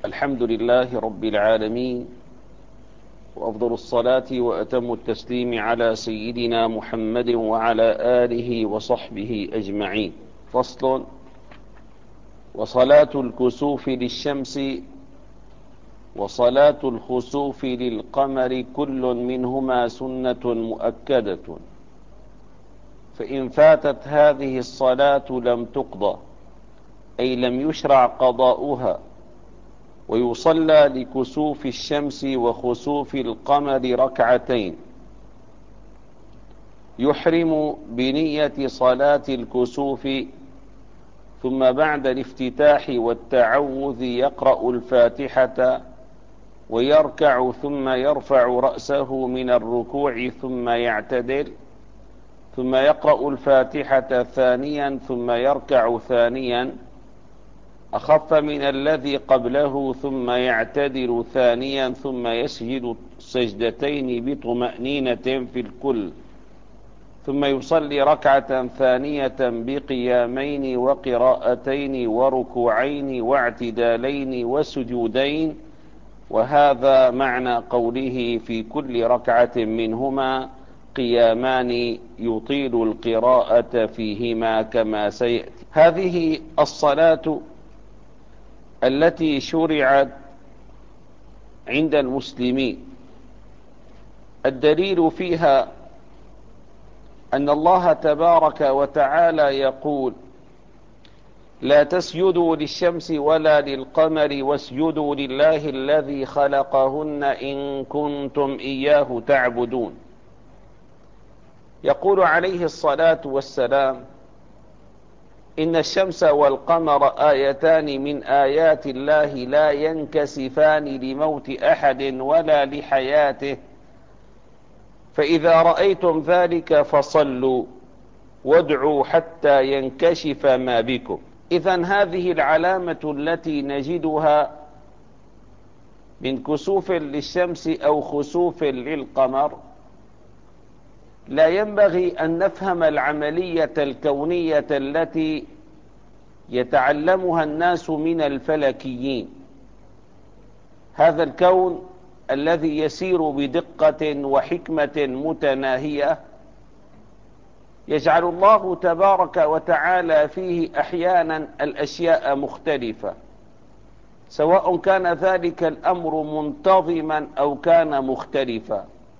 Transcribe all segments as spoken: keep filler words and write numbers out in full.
الحمد لله رب العالمين، وأفضل الصلاة وأتم التسليم على سيدنا محمد وعلى آله وصحبه أجمعين. فصل: وصلاة الكسوف للشمس وصلاة الخسوف للقمر كل منهما سنة مؤكدة، فإن فاتت هذه الصلاة لم تقضى، أي لم يشرع قضاؤها، ويصلى لكسوف الشمس وخسوف القمر ركعتين، يحرم بنية صلاة الكسوف، ثم بعد الافتتاح والتعوذ يقرأ الفاتحة ويركع، ثم يرفع رأسه من الركوع ثم يعتدل، ثم يقرأ الفاتحة ثانيا ثم يركع ثانيا أخف من الذي قبله، ثم يعتدل ثانيا ثم يسجد سجدتين بطمأنينة في الكل، ثم يصلي ركعة ثانية بقيامين وقراءتين وركوعين واعتدالين وسجودين. وهذا معنى قوله في كل ركعة منهما قيامان يطيل القراءة فيهما كما سيأتي. هذه الصلاة التي شرعت عند المسلمين الدليل فيها أن الله تبارك وتعالى يقول: لا تسجدوا للشمس ولا للقمر واسجدوا لله الذي خلقهن إن كنتم إياه تعبدون. يقول عليه الصلاة والسلام: إن الشمس والقمر آيتان من آيات الله لا ينكسفان لموت أحد ولا لحياته، فإذا رأيتم ذلك فصلوا وادعوا حتى ينكشف ما بكم. إذن هذه العلامة التي نجدها من كسوف للشمس أو خسوف للقمر، لا ينبغي أن نفهم العملية الكونية التي يتعلمها الناس من الفلكيين. هذا الكون الذي يسير بدقة وحكمة متناهية يجعل الله تبارك وتعالى فيه أحيانا الأشياء مختلفة، سواء كان ذلك الأمر منتظما أو كان مختلفا.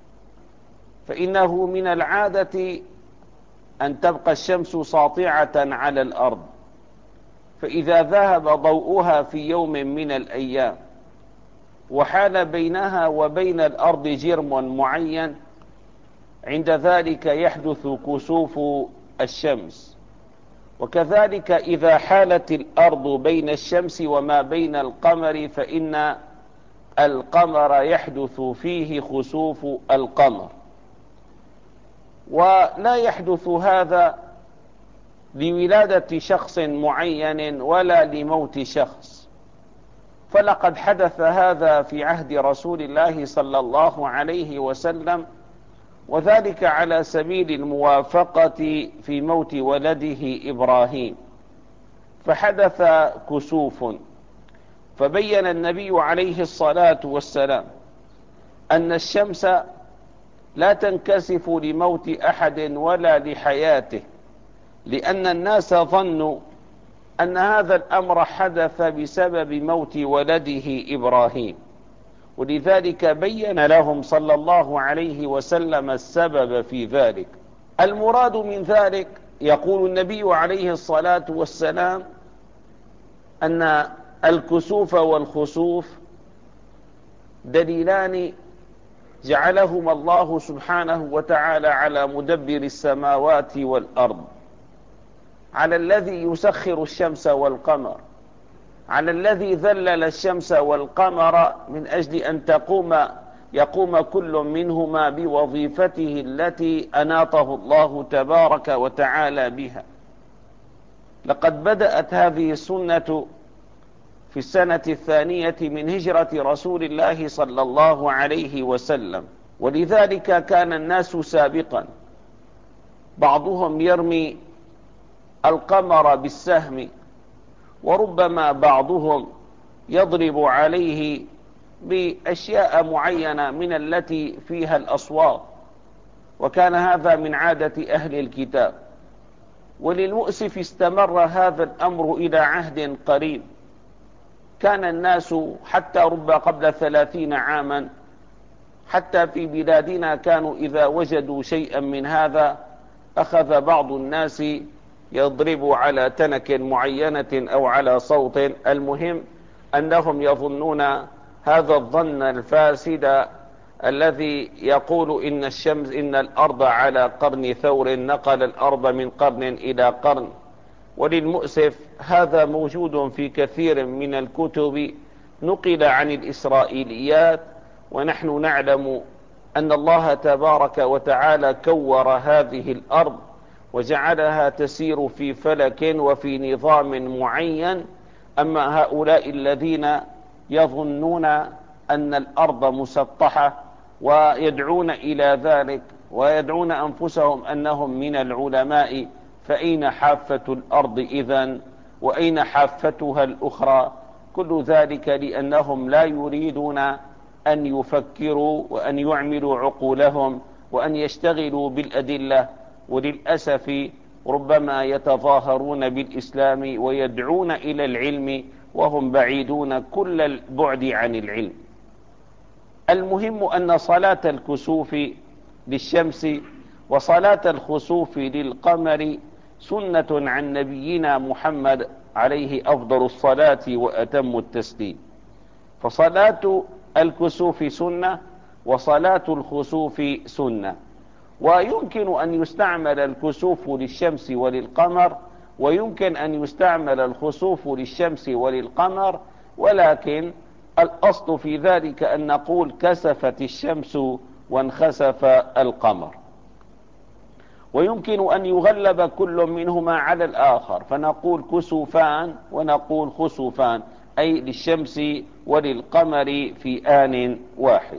فإنه من العادة أن تبقى الشمس ساطعة على الأرض، فإذا ذهب ضوءها في يوم من الأيام وحال بينها وبين الأرض جرم معين، عند ذلك يحدث كسوف الشمس. وكذلك إذا حالت الأرض بين الشمس وما بين القمر فإن القمر يحدث فيه خسوف القمر. ولا يحدث هذا لولادة شخص معين ولا لموت شخص، فلقد حدث هذا في عهد رسول الله صلى الله عليه وسلم، وذلك على سبيل الموافقة في موت ولده إبراهيم، فحدث كسوف، فبين النبي عليه الصلاة والسلام أن الشمس لا تنكسف لموت أحد ولا لحياته، لأن الناس ظنوا أن هذا الأمر حدث بسبب موت ولده إبراهيم، ولذلك بين لهم صلى الله عليه وسلم السبب في ذلك. المراد من ذلك، يقول النبي عليه الصلاة والسلام، أن الكسوف والخسوف دليلان جعلهما الله سبحانه وتعالى على مدبر السماوات والأرض، على الذي يسخر الشمس والقمر، على الذي ذلل الشمس والقمر من أجل أن تقوم يقوم كل منهما بوظيفته التي أناطه الله تبارك وتعالى بها. لقد بدأت هذه السنة في السنة الثانية من هجرة رسول الله صلى الله عليه وسلم، ولذلك كان الناس سابقا بعضهم يرمي القمر بالسهم، وربما بعضهم يضرب عليه بأشياء معينة من التي فيها الأصوات، وكان هذا من عادة أهل الكتاب. وللمؤسف استمر هذا الأمر إلى عهد قريب. كان الناس حتى رب قبل ثلاثين عاما حتى في بلادنا كانوا إذا وجدوا شيئا من هذا أخذ بعض الناس يضرب على تنك معينة أو على صوت، المهم أنهم يظنون هذا الظن الفاسد الذي يقول إن الشمس إن الأرض على قرن ثور نقل الأرض من قرن إلى قرن. وللمؤسف هذا موجود في كثير من الكتب نقل عن الإسرائيليات، ونحن نعلم أن الله تبارك وتعالى كور هذه الأرض وجعلها تسير في فلك وفي نظام معين. أما هؤلاء الذين يظنون أن الأرض مسطحة ويدعون إلى ذلك ويدعون أنفسهم أنهم من العلماء، فأين حافة الأرض إذن؟ وأين حافتها الأخرى؟ كل ذلك لأنهم لا يريدون أن يفكروا وأن يعملوا عقولهم وأن يشتغلوا بالأدلة. وللأسف ربما يتظاهرون بالإسلام ويدعون إلى العلم وهم بعيدون كل البعد عن العلم. المهم أن صلاة الكسوف للشمس وصلاة الخسوف للقمر سنة عن نبينا محمد عليه أفضل الصلاة وأتم التسليم. فصلاة الكسوف سنة وصلاة الخسوف سنة. ويمكن أن يستعمل الكسوف للشمس وللقمر، ويمكن أن يستعمل الخسوف للشمس وللقمر، ولكن الأصل في ذلك أن نقول كسفت الشمس وانخسف القمر. ويمكن أن يغلب كل منهما على الآخر فنقول كسوفان ونقول خسوفان، أي للشمس وللقمر في آن واحد.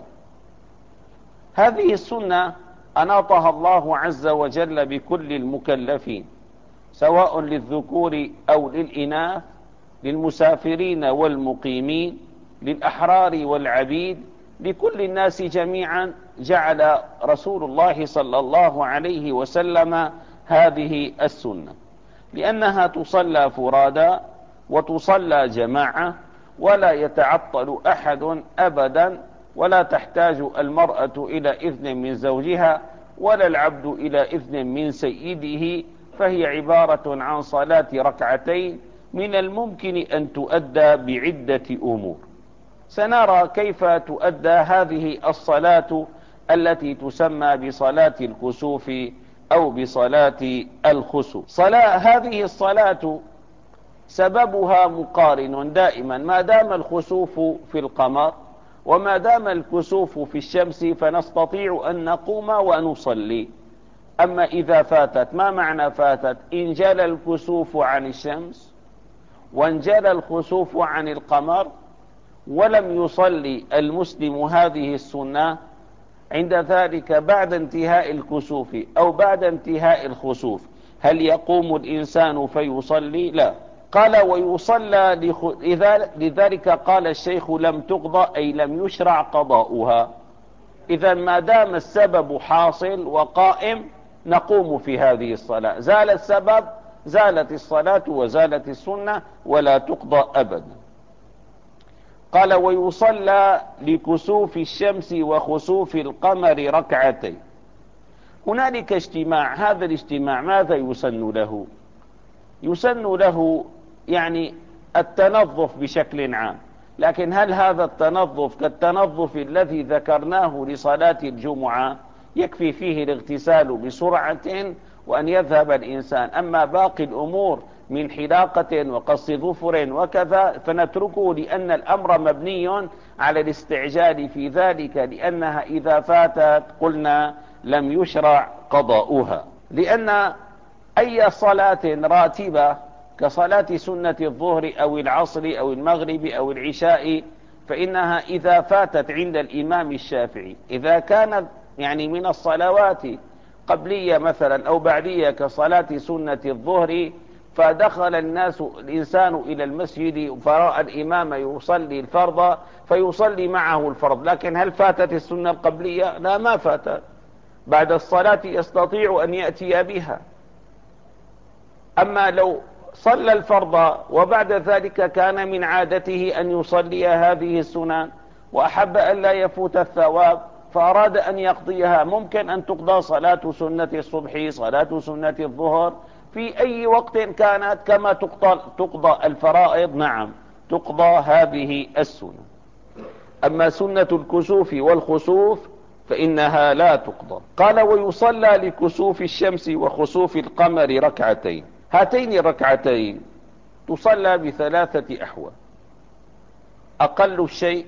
هذه السنة أناطها الله عز وجل بكل المكلفين، سواء للذكور أو للإناث، للمسافرين والمقيمين، للأحرار والعبيد، لكل الناس جميعا جعل رسول الله صلى الله عليه وسلم هذه السنة، لأنها تصلى فرادا وتصلى جماعة ولا يتعطل أحد أبدا، ولا تحتاج المرأة إلى إذن من زوجها ولا العبد إلى إذن من سيده، فهي عبارة عن صلاة ركعتين من الممكن أن تؤدى بعدة أمور. سنرى كيف تؤدى هذه الصلاة التي تسمى بصلاة الكسوف أو بصلاة الخسوف. صلاة هذه الصلاة سببها مقارن دائما، ما دام الخسوف في القمر وما دام الكسوف في الشمس فنستطيع أن نقوم ونصلي. أما إذا فاتت، ما معنى فاتت؟ انجلى الكسوف عن الشمس وانجلى الخسوف عن القمر ولم يصلي المسلم هذه السنة، عند ذلك بعد انتهاء الكسوف أو بعد انتهاء الخسوف هل يقوم الإنسان فيصلي؟ لا. قال ويصلى لخ... لذلك قال الشيخ لم تقضى أي لم يشرع قضاؤها. إذا ما دام السبب حاصل وقائم نقوم في هذه الصلاة، زال السبب زالت الصلاة وزالت السنة ولا تقضى أبدا. قال ويصلى لكسوف الشمس وخسوف القمر ركعتين. هنالك اجتماع، هذا الاجتماع ماذا يسن له؟ يسن له يعني التنظف بشكل عام، لكن هل هذا التنظف كالتنظف الذي ذكرناه لصلاة الجمعة؟ يكفي فيه الاغتسال بسرعة وأن يذهب الإنسان. أما باقي الأمور من حلاقة وقص ظفر وكذا فنتركه، لأن الأمر مبني على الاستعجال في ذلك، لأنها إذا فاتت قلنا لم يشرع قضاؤها. لأن أي صلاة راتبة كصلاة سنة الظهر أو العصر أو المغرب أو العشاء فإنها إذا فاتت عند الإمام الشافعي، إذا كانت يعني من الصلوات قبلية مثلا أو بعدية كصلاة سنة الظهر، فدخل الناس الإنسان إلى المسجد فرأى الإمام يصلي الفرض فيصلي معه الفرض، لكن هل فاتت السنة القبلية؟ لا، ما فاتت. بعد الصلاة يستطيع أن يأتي بها. أما لو صلى الفرض وبعد ذلك كان من عادته أن يصلي هذه السنن وأحب أن لا يفوت الثواب فأراد أن يقضيها، ممكن أن تقضى صلاة سنة الصبح، صلاة سنة الظهر في أي وقت كانت، كما تقضى, تقضى الفرائض. نعم، تقضى هذه السنة. أما سنة الكسوف والخسوف فإنها لا تقضى. قال: ويصلى لكسوف الشمس وخسوف القمر ركعتين. هاتين الركعتين تصلى بثلاثة أحوال: أقل شيء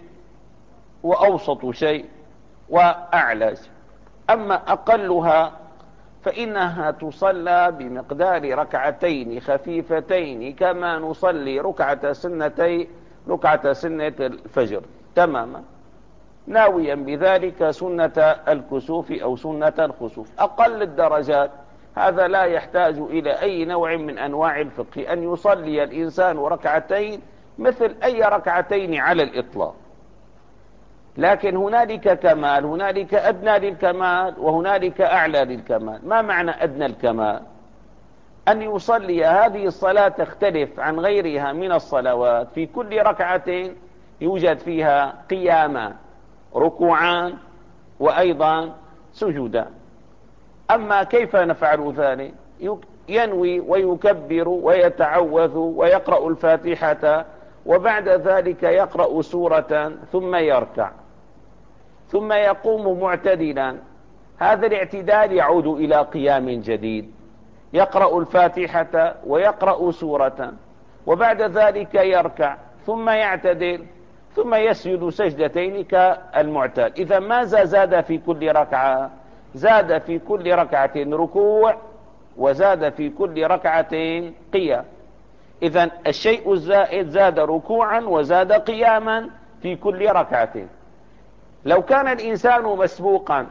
وأوسط شيء وأعلى شيء. أما أقلها فإنها تصلى بمقدار ركعتين خفيفتين كما نصلي ركعة سنتي ركعة سنة الفجر تماما، ناويا بذلك سنة الكسوف أو سنة الخسوف. أقل الدرجات هذا لا يحتاج إلى أي نوع من أنواع الفقه، أن يصلي الإنسان ركعتين مثل أي ركعتين على الإطلاق. لكن هنالك كمال، هنالك أدنى للكمال وهنالك أعلى للكمال. ما معنى أدنى الكمال؟ أن يصلي هذه الصلاة تختلف عن غيرها من الصلوات، في كل ركعتين يوجد فيها قياما، ركوعان، وأيضا سجودا. أما كيف نفعل ذلك؟ ينوي ويكبر ويتعوذ ويقرأ الفاتحة، وبعد ذلك يقرأ سورة ثم يركع ثم يقوم معتدلا. هذا الاعتدال يعود إلى قيام جديد، يقرأ الفاتحة ويقرأ سورة، وبعد ذلك يركع ثم يعتدل ثم يسجد سجدتين كالمعتاد. إذا ماذا زاد في كل ركعة؟ زاد في كل ركعة ركوع وزاد في كل ركعة قيام. إذا الشيء الزائد زاد ركوعا وزاد قياما في كل ركعة. لو كان الإنسان مسبوقا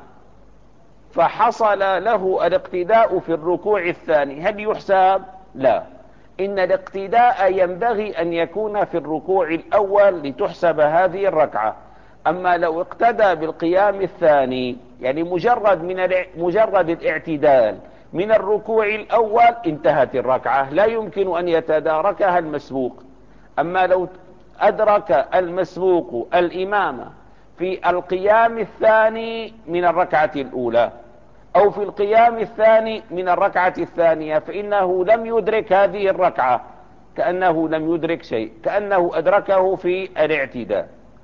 فحصل له الاقتداء في الركوع الثاني، هل يحسب؟ لا، إن الاقتداء ينبغي أن يكون في الركوع الأول لتحسب هذه الركعة. أما لو اقتدى بالقيام الثاني، يعني مجرد من مجرد الاعتدال من الركوع الأول انتهت الركعة، لا يمكن أن يتداركها المسبوق. أما لو أدرك المسبوق الإمام في القيام الثاني من الركعة الأولى أو في القيام الثاني من الركعة الثانية فإنه لم يدرك هذه الركعة، كأنه لم يدرك شيء، كأنه أدركه في الاعتدال.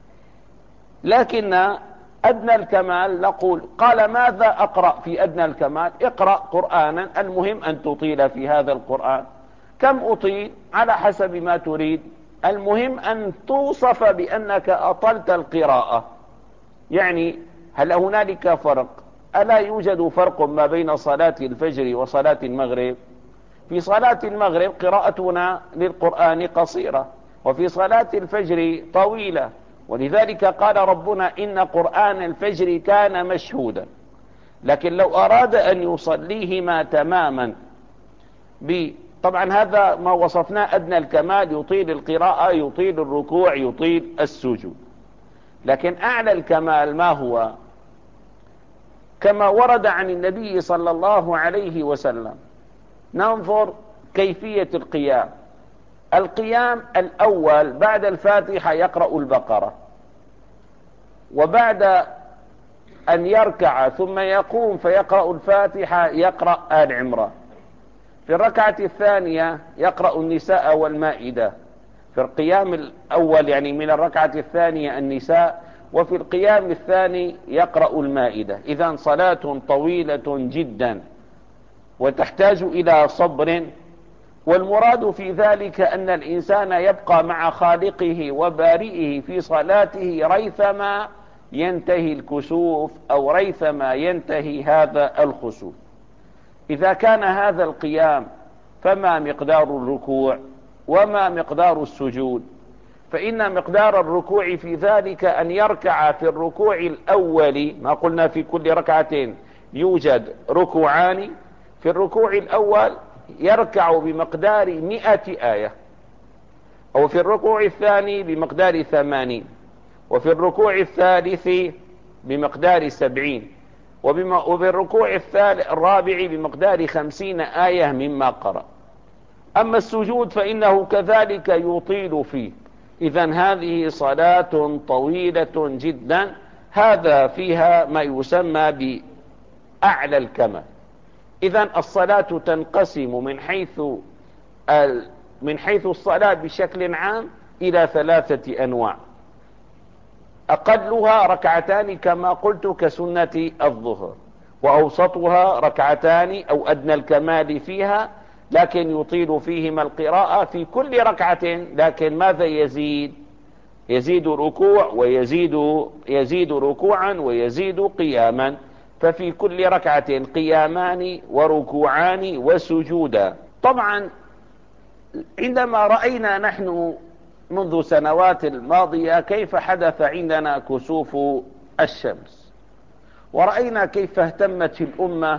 لكن أدنى الكمال نقول: قال ماذا أقرأ في أدنى الكمال؟ اقرأ قرآنا، المهم أن تطيل في هذا القرآن. كم أطيل؟ على حسب ما تريد، المهم أن توصف بأنك أطلت القراءة. يعني هل هنالك فرق؟ ألا يوجد فرق ما بين صلاة الفجر وصلاة المغرب؟ في صلاة المغرب قراءتنا للقرآن قصيرة، وفي صلاة الفجر طويلة، ولذلك قال ربنا: إن قرآن الفجر كان مشهودا. لكن لو أراد أن يصليهما تماما ب طبعا هذا ما وصفناه أدنى الكمال، يطيل القراءة، يطيل الركوع، يطيل السجود. لكن أعلى الكمال ما هو؟ كما ورد عن النبي صلى الله عليه وسلم. ننظر كيفية القيام. القيام الأول بعد الفاتحة يقرأ البقرة، وبعد أن يركع ثم يقوم فيقرأ الفاتحة يقرأ آل عمران. في الركعة الثانية يقرأ النساء والمائدة. في القيام الأول يعني من الركعة الثانية النساء، وفي القيام الثاني يقرأ المائدة. إذن صلاة طويلة جدا وتحتاج إلى صبر. والمراد في ذلك أن الإنسان يبقى مع خالقه وبارئه في صلاته ريثما ينتهي الكسوف أو ريثما ينتهي هذا الخسوف. إذا كان هذا القيام فما مقدار الركوع وما مقدار السجود؟ فإن مقدار الركوع في ذلك أن يركع في الركوع الأول، ما قلنا في كل ركعتين يوجد ركوعان، في الركوع الأول يركع بمقدار مئة آية، أو في الركوع الثاني بمقدار ثمانين، وفي الركوع الثالث بمقدار سبعين، وفي الركوع الرابع بمقدار خمسين آية مما قرأ. أما السجود فإنه كذلك يطيل فيه. إذن هذه صلاة طويلة جدا، هذا فيها ما يسمى بأعلى الكمال. إذن الصلاة تنقسم من حيث من حيث الصلاة بشكل عام إلى ثلاثة أنواع. أقلها ركعتان كما قلت كسنة الظهر، وأوسطها ركعتان أو أدنى الكمال فيها، لكن يطيل فيهما القراءة في كل ركعة. لكن ماذا يزيد؟ يزيد ركوع ويزيد يزيد ركوعا ويزيد قياما، ففي كل ركعة قيامان وركوعان وسجودا. طبعا عندما رأينا نحن منذ سنوات الماضية كيف حدث عندنا كسوف الشمس، ورأينا كيف اهتمت الأمة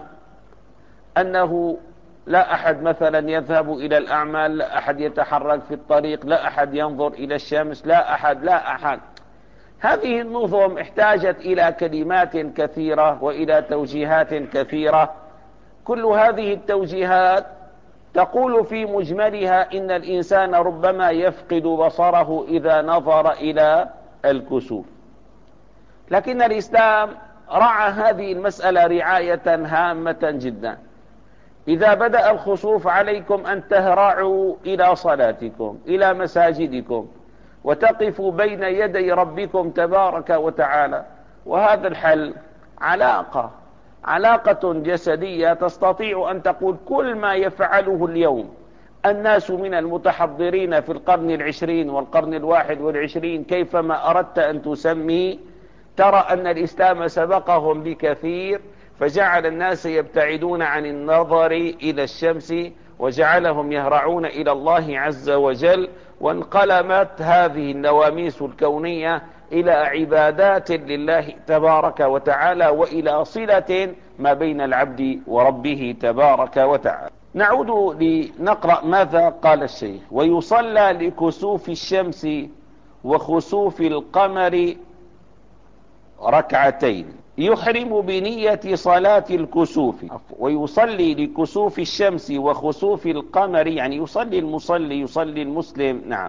أنه لا أحد مثلا يذهب إلى الأعمال، لا أحد يتحرك في الطريق، لا أحد ينظر إلى الشمس، لا أحد لا أحد. هذه النظم احتاجت إلى كلمات كثيرة وإلى توجيهات كثيرة. كل هذه التوجيهات تقول في مجملها إن الإنسان ربما يفقد بصره إذا نظر إلى الكسوف، لكن الإسلام رعى هذه المسألة رعاية هامة جدا. إذا بدأ الخسوف عليكم أن تهرعوا إلى صلاتكم، إلى مساجدكم، وتقفوا بين يدي ربكم تبارك وتعالى. وهذا الحل علاقة علاقة جسدية، تستطيع أن تقول كل ما يفعله اليوم الناس من المتحضرين في القرن العشرين والقرن الواحد والعشرين كيفما أردت أن تسمي، ترى أن الإسلام سبقهم بكثير، فجعل الناس يبتعدون عن النظر إلى الشمس وجعلهم يهرعون إلى الله عز وجل. وانقلمت هذه النواميس الكونية إلى عبادات لله تبارك وتعالى، وإلى صلة ما بين العبد وربه تبارك وتعالى. نعود لنقرأ ماذا قال الشيخ: ويصلى لكسوف الشمس وخسوف القمر ركعتين، يحرم بنية صلاة الكسوف. ويصلي لكسوف الشمس وخسوف القمر، يعني يصلي المصلي، يصلي المسلم، نعم.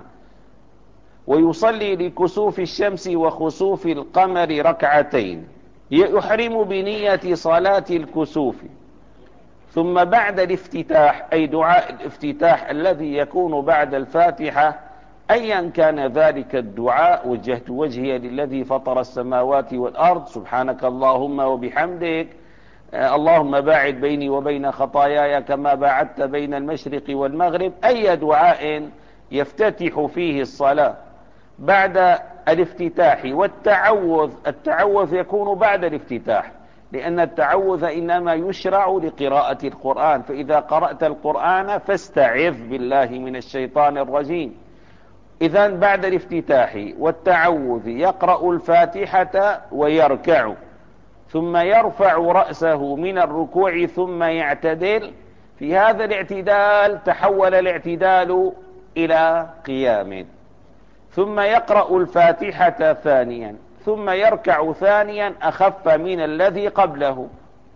ويصلي لكسوف الشمس وخسوف القمر ركعتين، يحرم بنية صلاة الكسوف. ثم بعد الافتتاح، أي دعاء الافتتاح الذي يكون بعد الفاتحة، أيا كان ذلك الدعاء: وجهت وجهي للذي فطر السماوات والأرض، سبحانك اللهم وبحمدك، اللهم باعد بيني وبين خطاياي كما باعدت بين المشرق والمغرب. أي دعاء يفتتح فيه الصلاة بعد الافتتاح. والتعوذ، التعوذ يكون بعد الافتتاح، لأن التعوذ إنما يشرع لقراءة القرآن، فإذا قرأت القرآن فاستعذ بالله من الشيطان الرجيم. إذن بعد الافتتاح والتعوذ يقرأ الفاتحة ويركع، ثم يرفع رأسه من الركوع ثم يعتدل. في هذا الاعتدال تحول الاعتدال إلى قيام، ثم يقرأ الفاتحة ثانيا، ثم يركع ثانيا أخف من الذي قبله.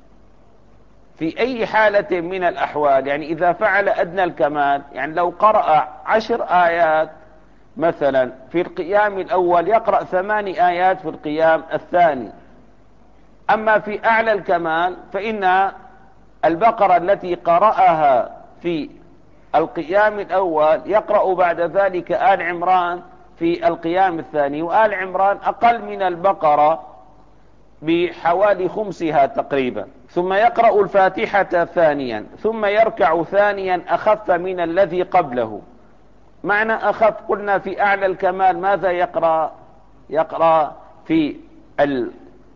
في أي حالة من الأحوال، يعني إذا فعل أدنى الكمال، يعني لو قرأ عشر آيات مثلا في القيام الأول، يقرأ ثمان آيات في القيام الثاني. أما في أعلى الكمال فإن البقرة التي قرأها في القيام الأول يقرأ بعد ذلك آل عمران في القيام الثاني، وآل عمران أقل من البقرة بحوالي خمسها تقريبا. ثم يقرأ الفاتحة ثانيا، ثم يركع ثانيا أخف من الذي قبله. معنى أخف، قلنا في أعلى الكمال ماذا يقرأ؟ يقرأ في ال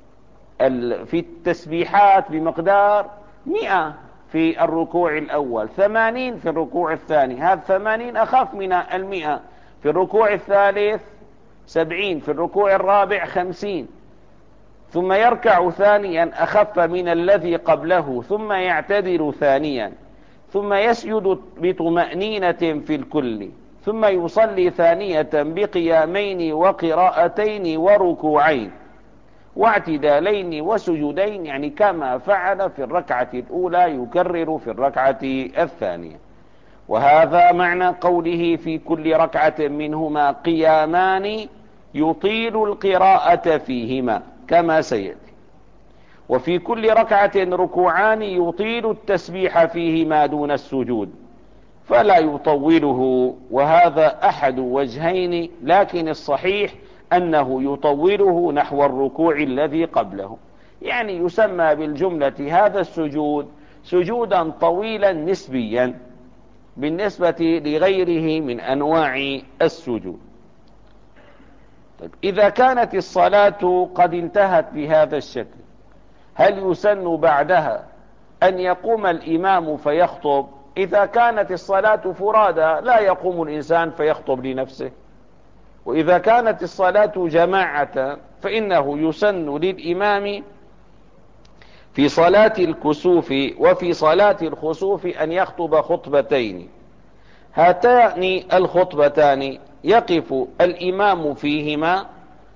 ال في التسبيحات بمقدار مئة في الركوع الأول، ثمانين في الركوع الثاني، هذا ثمانين أخف من المئة. في الركوع الثالث سبعين، في الركوع الرابع خمسين. ثم يركع ثانيا أخف من الذي قبله، ثم يعتدل ثانيا، ثم يسجد بطمأنينة في الكل، ثم يصلي ثانية بقيامين وقراءتين وركوعين واعتدالين وسجودين، يعني كما فعل في الركعة الأولى يكرر في الركعة الثانية. وهذا معنى قوله في كل ركعة منهما قيامان يطيل القراءة فيهما كما سيأتي، وفي كل ركعة ركوعان يطيل التسبيح فيهما دون السجود فلا يطوله، وهذا أحد وجهين، لكن الصحيح أنه يطوله نحو الركوع الذي قبله، يعني يسمى بالجملة هذا السجود سجودا طويلا نسبيا بالنسبة لغيره من أنواع السجود. طيب، إذا كانت الصلاة قد انتهت بهذا الشكل، هل يسن بعدها أن يقوم الإمام فيخطب؟ إذا كانت الصلاة فرادى لا يقوم الإنسان فيخطب لنفسه، وإذا كانت الصلاة جماعة فإنه يسن للإمام في صلاة الكسوف وفي صلاة الخسوف أن يخطب خطبتين. هاتان الخطبتان يقف الإمام فيهما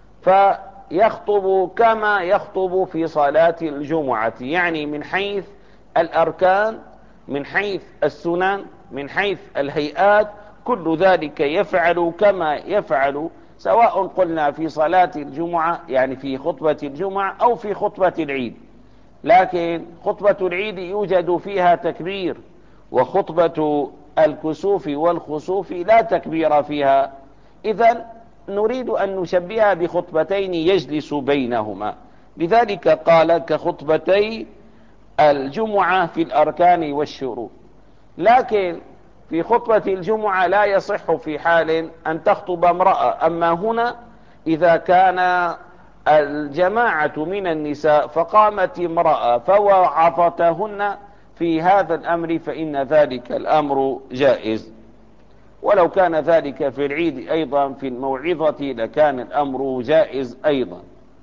فيخطب كما يخطب في صلاة الجمعة، يعني من حيث الأركان، من حيث السنن، من حيث الهيئات، كل ذلك يفعل كما يفعل، سواء قلنا في صلاة الجمعة يعني في خطبة الجمعة أو في خطبة العيد. لكن خطبة العيد يوجد فيها تكبير، وخطبة الكسوف والخسوف لا تكبير فيها، إذن نريد أن نشبهها بخطبتين يجلس بينهما، لذلك قال كخطبتي الجمعة في الأركان والشروط. لكن في خطبة الجمعة لا يصح في حال أن تخطب امرأة، أما هنا إذا كان الجماعة من النساء فقامت امرأة فوعظتهن في هذا الأمر فإن ذلك الأمر جائز، ولو كان ذلك في العيد أيضا في الموعظة لكان الأمر جائز أيضا.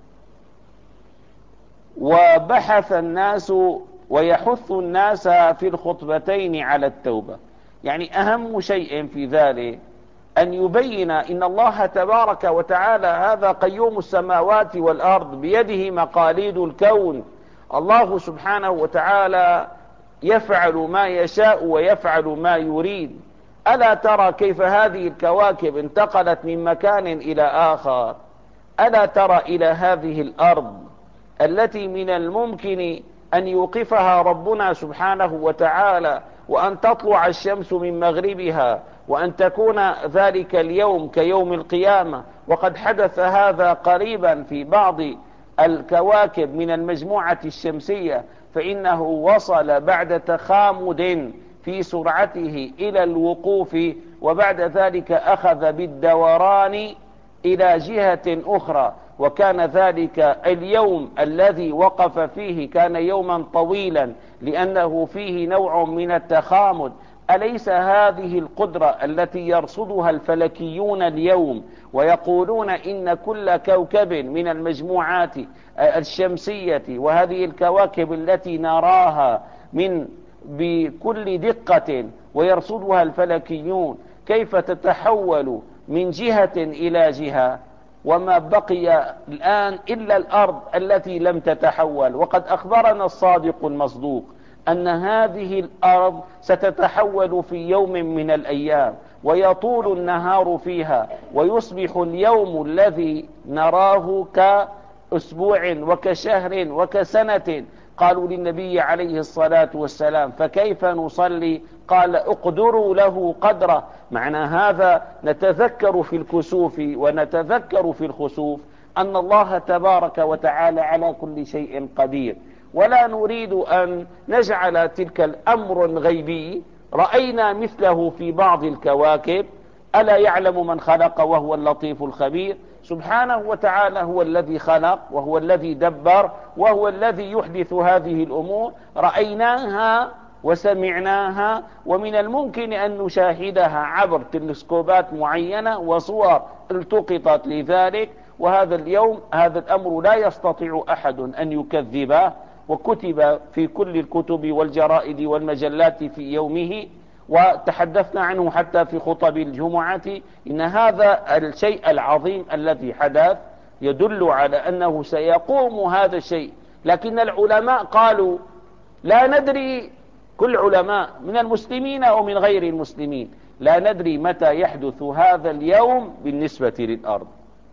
وبحث الناس ويحث الناس في الخطبتين على التوبة، يعني أهم شيء في ذلك أن يبين إن الله تبارك وتعالى هذا قيوم السماوات والأرض بيده مقاليد الكون، الله سبحانه وتعالى يفعل ما يشاء ويفعل ما يريد. ألا ترى كيف هذه الكواكب انتقلت من مكان إلى آخر؟ ألا ترى إلى هذه الأرض التي من الممكن أن يوقفها ربنا سبحانه وتعالى، وأن تطلع الشمس من مغربها، وأن تكون ذلك اليوم كيوم القيامة، وقد حدث هذا قريبا في بعض الكواكب من المجموعة الشمسية، فإنه وصل بعد تخامد في سرعته إلى الوقوف، وبعد ذلك أخذ بالدوران إلى جهة أخرى، وكان ذلك اليوم الذي وقف فيه كان يوما طويلا لأنه فيه نوع من التخامد. أليس هذه القدرة التي يرصدها الفلكيون اليوم ويقولون إن كل كوكب من المجموعات الشمسية وهذه الكواكب التي نراها من بكل دقة ويرصدها الفلكيون كيف تتحول من جهة إلى جهة، وما بقي الآن إلا الأرض التي لم تتحول، وقد أخبرنا الصادق المصدوق أن هذه الأرض ستتحول في يوم من الأيام، ويطول النهار فيها، ويصبح اليوم الذي نراه كأسبوع وكشهر وكسنة. قالوا للنبي عليه الصلاة والسلام فكيف نصلي؟ قال اقدروا له قدره. معنى هذا نتذكر في الكسوف ونتذكر في الخسوف أن الله تبارك وتعالى على كل شيء قدير، ولا نريد أن نجعل تلك الأمر غيبي رأينا مثله في بعض الكواكب. ألا يعلم من خلق وهو اللطيف الخبير؟ سبحانه وتعالى هو الذي خلق وهو الذي دبر وهو الذي يحدث هذه الأمور، رأيناها وسمعناها، ومن الممكن أن نشاهدها عبر تلسكوبات معينة وصور التقطت لذلك. وهذا اليوم هذا الأمر لا يستطيع أحد أن يكذبه، وكتب في كل الكتب والجرائد والمجلات في يومه، وتحدثنا عنه حتى في خطب الجمعة. إن هذا الشيء العظيم الذي حدث يدل على أنه سيقوم هذا الشيء، لكن العلماء قالوا لا ندري، كل علماء من المسلمين أو من غير المسلمين، لا ندري متى يحدث هذا اليوم بالنسبة للأرض.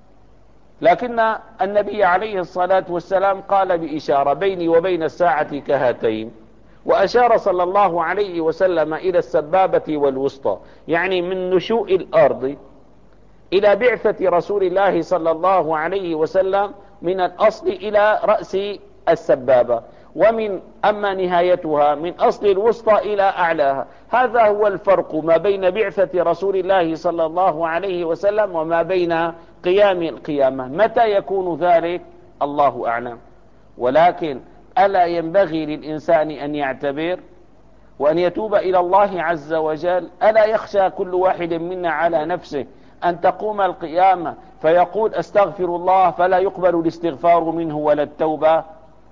لكن النبي عليه الصلاة والسلام قال بإشارة بيني وبين الساعة كهاتين، وأشار صلى الله عليه وسلم إلى السبابة والوسطى، يعني من نشوء الأرض إلى بعثة رسول الله صلى الله عليه وسلم من الأصل إلى رأس السبابة، ومن أما نهايتها من أصل الوسطى إلى أعلاها. هذا هو الفرق ما بين بعثة رسول الله صلى الله عليه وسلم وما بين قيام القيامة. متى يكون ذلك؟ الله أعلم. ولكن ألا ينبغي للإنسان أن يعتبر وأن يتوب إلى الله عز وجل؟ ألا يخشى كل واحد منا على نفسه أن تقوم القيامة فيقول أستغفر الله فلا يقبل الاستغفار منه ولا التوبة؟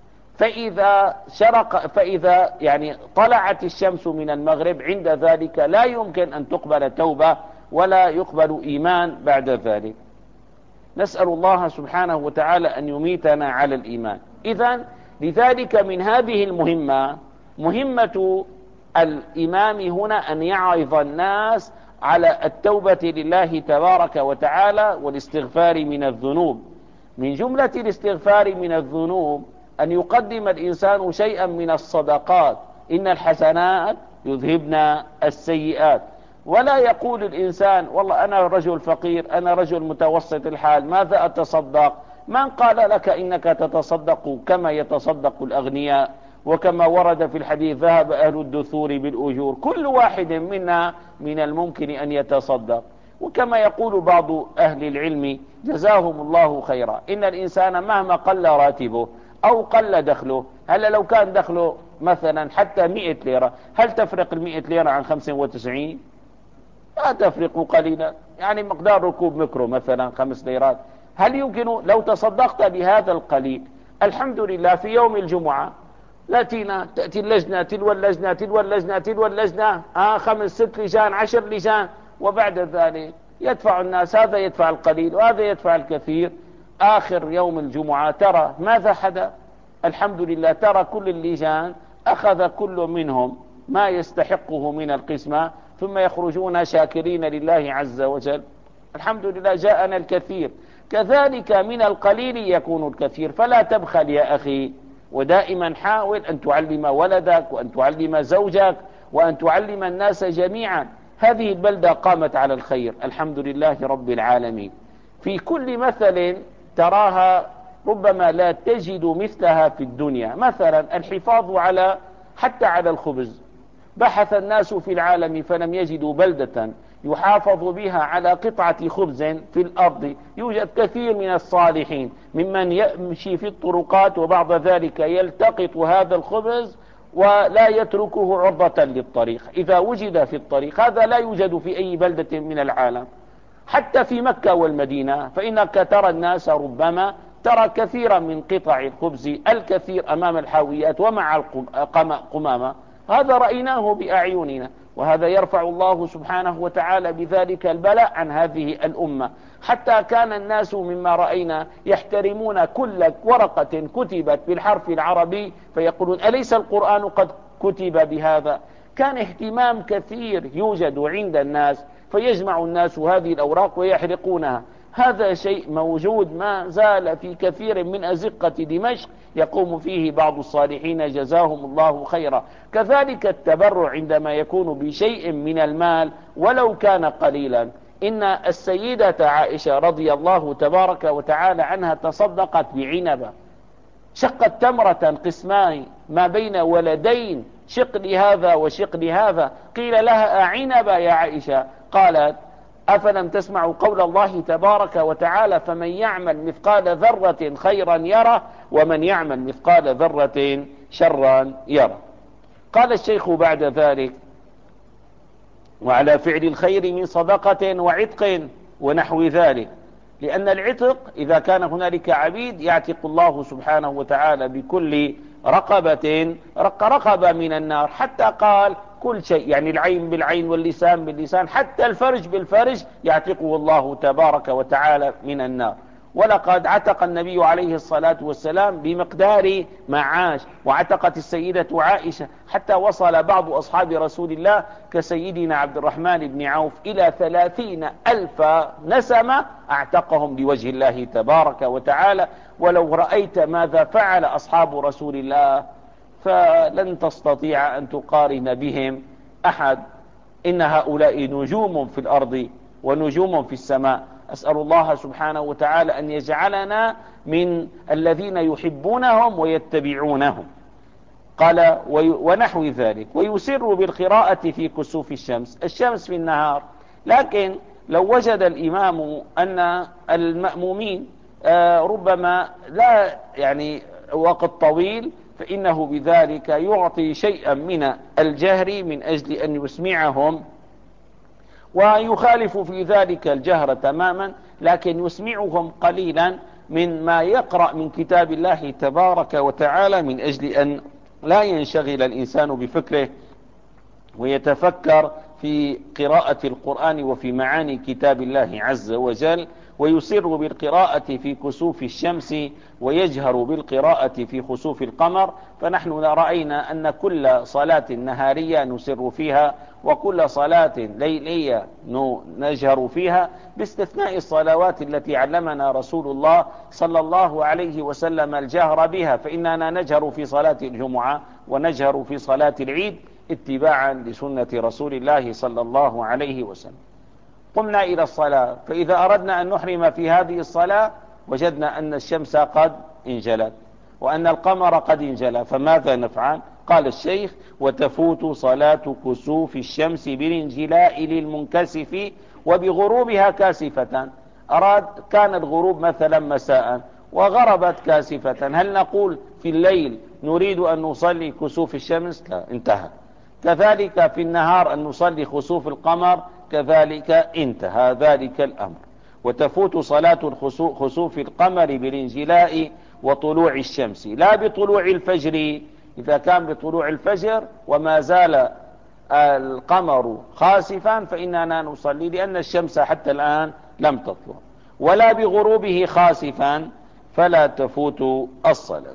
فإذا شرق فإذا يعني طلعت الشمس من المغرب عند ذلك لا يمكن أن تقبل توبة ولا يقبل إيمان بعد ذلك. نسأل الله سبحانه وتعالى أن يميتنا على الإيمان. إذن لذلك من هذه المهمة، مهمة الإمام هنا أن يعظ الناس على التوبة لله تبارك وتعالى والاستغفار من الذنوب. من جملة الاستغفار من الذنوب أن يقدم الإنسان شيئا من الصدقات، إن الحسنات يذهبن السيئات. ولا يقول الإنسان والله أنا رجل فقير، أنا رجل متوسط الحال، ماذا أتصدق؟ من قال لك إنك تتصدق كما يتصدق الأغنياء؟ وكما ورد في الحديث ذهب أهل الدثور بالأجور، كل واحد منا من الممكن أن يتصدق. وكما يقول بعض أهل العلم جزاهم الله خيرا، إن الإنسان مهما قل راتبه أو قل دخله، هل لو كان دخله مثلا حتى مئة ليرة، هل تفرق المئة ليرة عن خمسة وتسعين؟ لا تفرق قليلا، يعني مقدار ركوب مكرو مثلا خمس ليرات. هل يمكن لو تصدقت بهذا القليل؟ الحمد لله في يوم الجمعة لاتينا تأتي اللجنة تلو اللجنة تلو اللجنة تلو اللجنة آه خمس ست لجان عشر لجان، وبعد ذلك يدفع الناس، هذا يدفع القليل وهذا يدفع الكثير. آخر يوم الجمعة ترى ماذا حدث؟ الحمد لله ترى كل اللجان أخذ كل منهم ما يستحقه من القسمة، ثم يخرجون شاكرين لله عز وجل. الحمد لله جاءنا الكثير. كذلك من القليل يكون الكثير، فلا تبخل يا أخي، ودائما حاول أن تعلم ولدك وأن تعلم زوجك وأن تعلم الناس جميعا. هذه البلدة قامت على الخير الحمد لله رب العالمين، في كل مثل تراها ربما لا تجد مثلها في الدنيا. مثلا الحفاظ على حتى على الخبز، بحث الناس في العالم فلم يجدوا بلدة يحافظ بها على قطعة خبز في الأرض. يوجد كثير من الصالحين ممن يمشي في الطرقات وبعد ذلك يلتقط هذا الخبز ولا يتركه عرضة للطريق، إذا وجد في الطريق. هذا لا يوجد في أي بلدة من العالم، حتى في مكة والمدينة، فإنك ترى الناس ربما ترى كثيرا من قطع الخبز الكثير أمام الحاويات ومع القمامة. هذا رأيناه بأعيننا، وهذا يرفع الله سبحانه وتعالى بذلك البلاء عن هذه الأمة. حتى كان الناس مما رأينا يحترمون كل ورقة كتبت بالحرف العربي فيقولون أليس القرآن قد كتب بهذا؟ كان اهتمام كثير يوجد عند الناس، فيجمع الناس هذه الأوراق ويحرقونها. هذا شيء موجود ما زال في كثير من أزقة دمشق يقوم فيه بعض الصالحين جزاهم الله خيرا. كذلك التبرع عندما يكون بشيء من المال ولو كان قليلا. إن السيدة عائشة رضي الله تبارك وتعالى عنها تصدقت بعنبة، شقت تمرة قسمان ما بين ولدين، شق لهذا وشق لهذا. قيل لها أعنبة يا عائشة؟ قالت أفلم تسمعوا قول الله تبارك وتعالى فمن يعمل مثقال ذرة خيرا يره ومن يعمل مثقال ذرة شرا يره. قال الشيخ بعد ذلك وعلى فعل الخير من صدقة وعتق ونحو ذلك، لأن العتق إذا كان هنالك عبيد يعتق الله سبحانه وتعالى بكل رقبة رق رقبة من النار، حتى قال كل شيء، يعني العين بالعين واللسان باللسان، حتى الفرج بالفرج يعتقه الله تبارك وتعالى من النار. ولقد عتق النبي عليه الصلاة والسلام بمقدار ما عاش، وعتقت السيدة عائشة، حتى وصل بعض أصحاب رسول الله كسيدنا عبد الرحمن بن عوف إلى ثلاثين ألف نسمة اعتقهم لوجه الله تبارك وتعالى. ولو رأيت ماذا فعل أصحاب رسول الله فلن تستطيع أن تقارن بهم أحد. إن هؤلاء نجوم في الأرض ونجوم في السماء. أسأل الله سبحانه وتعالى أن يجعلنا من الذين يحبونهم ويتبعونهم. قال ونحو ذلك. ويسر بالقراءة في كسوف الشمس، الشمس في النهار، لكن لو وجد الإمام أن المأمومين ربما لا يعني وقت طويل، فإنه بذلك يعطي شيئا من الجهر من أجل أن يسمعهم، ويخالف في ذلك الجهر تماما، لكن يسمعهم قليلا من ما يقرأ من كتاب الله تبارك وتعالى، من أجل أن لا ينشغل الإنسان بفكره ويتفكر في قراءة القرآن وفي معاني كتاب الله عز وجل. ويسر بالقراءة في كسوف الشمس ويجهر بالقراءة في خسوف القمر. فنحن رأينا أن كل صلاة نهارية نسر فيها، وكل صلاة ليلية نجهر فيها، باستثناء الصلوات التي علمنا رسول الله صلى الله عليه وسلم الجهر بها، فإننا نجهر في صلاة الجمعة ونجهر في صلاة العيد اتباعا لسنة رسول الله صلى الله عليه وسلم. قمنا إلى الصلاة، فإذا أردنا أن نحرم في هذه الصلاة وجدنا أن الشمس قد انجلت وأن القمر قد انجلى، فماذا نفعل؟ قال الشيخ: وتفوت صلاة كسوف الشمس بالانجلاء للمنكسف وبغروبها كاسفة. أراد كان الغروب مثلا مساء وغربت كاسفة، هل نقول في الليل نريد أن نصلي كسوف الشمس؟ لا، انتهى. كذلك في النهار أن نصلي خسوف القمر، كذلك انتهى ذلك الأمر. وتفوت صلاة خسوف القمر بالانجلاء وطلوع الشمس، لا بطلوع الفجر. إذا كان بطلوع الفجر وما زال القمر خاسفا فإننا نصلي، لأن الشمس حتى الآن لم تطلع. ولا بغروبه خاسفا فلا تفوت الصلاة.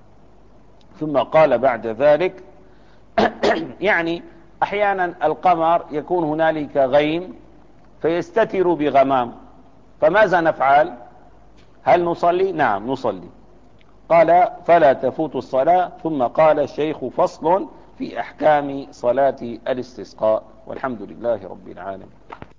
ثم قال بعد ذلك يعني أحيانا القمر يكون هنالك غيم فيستتر بغمام، فماذا نفعل؟ هل نصلي؟ نعم نصلي. قال: فلا تفوت الصلاة. ثم قال الشيخ: فصل في أحكام صلاة الاستسقاء. والحمد لله رب العالمين.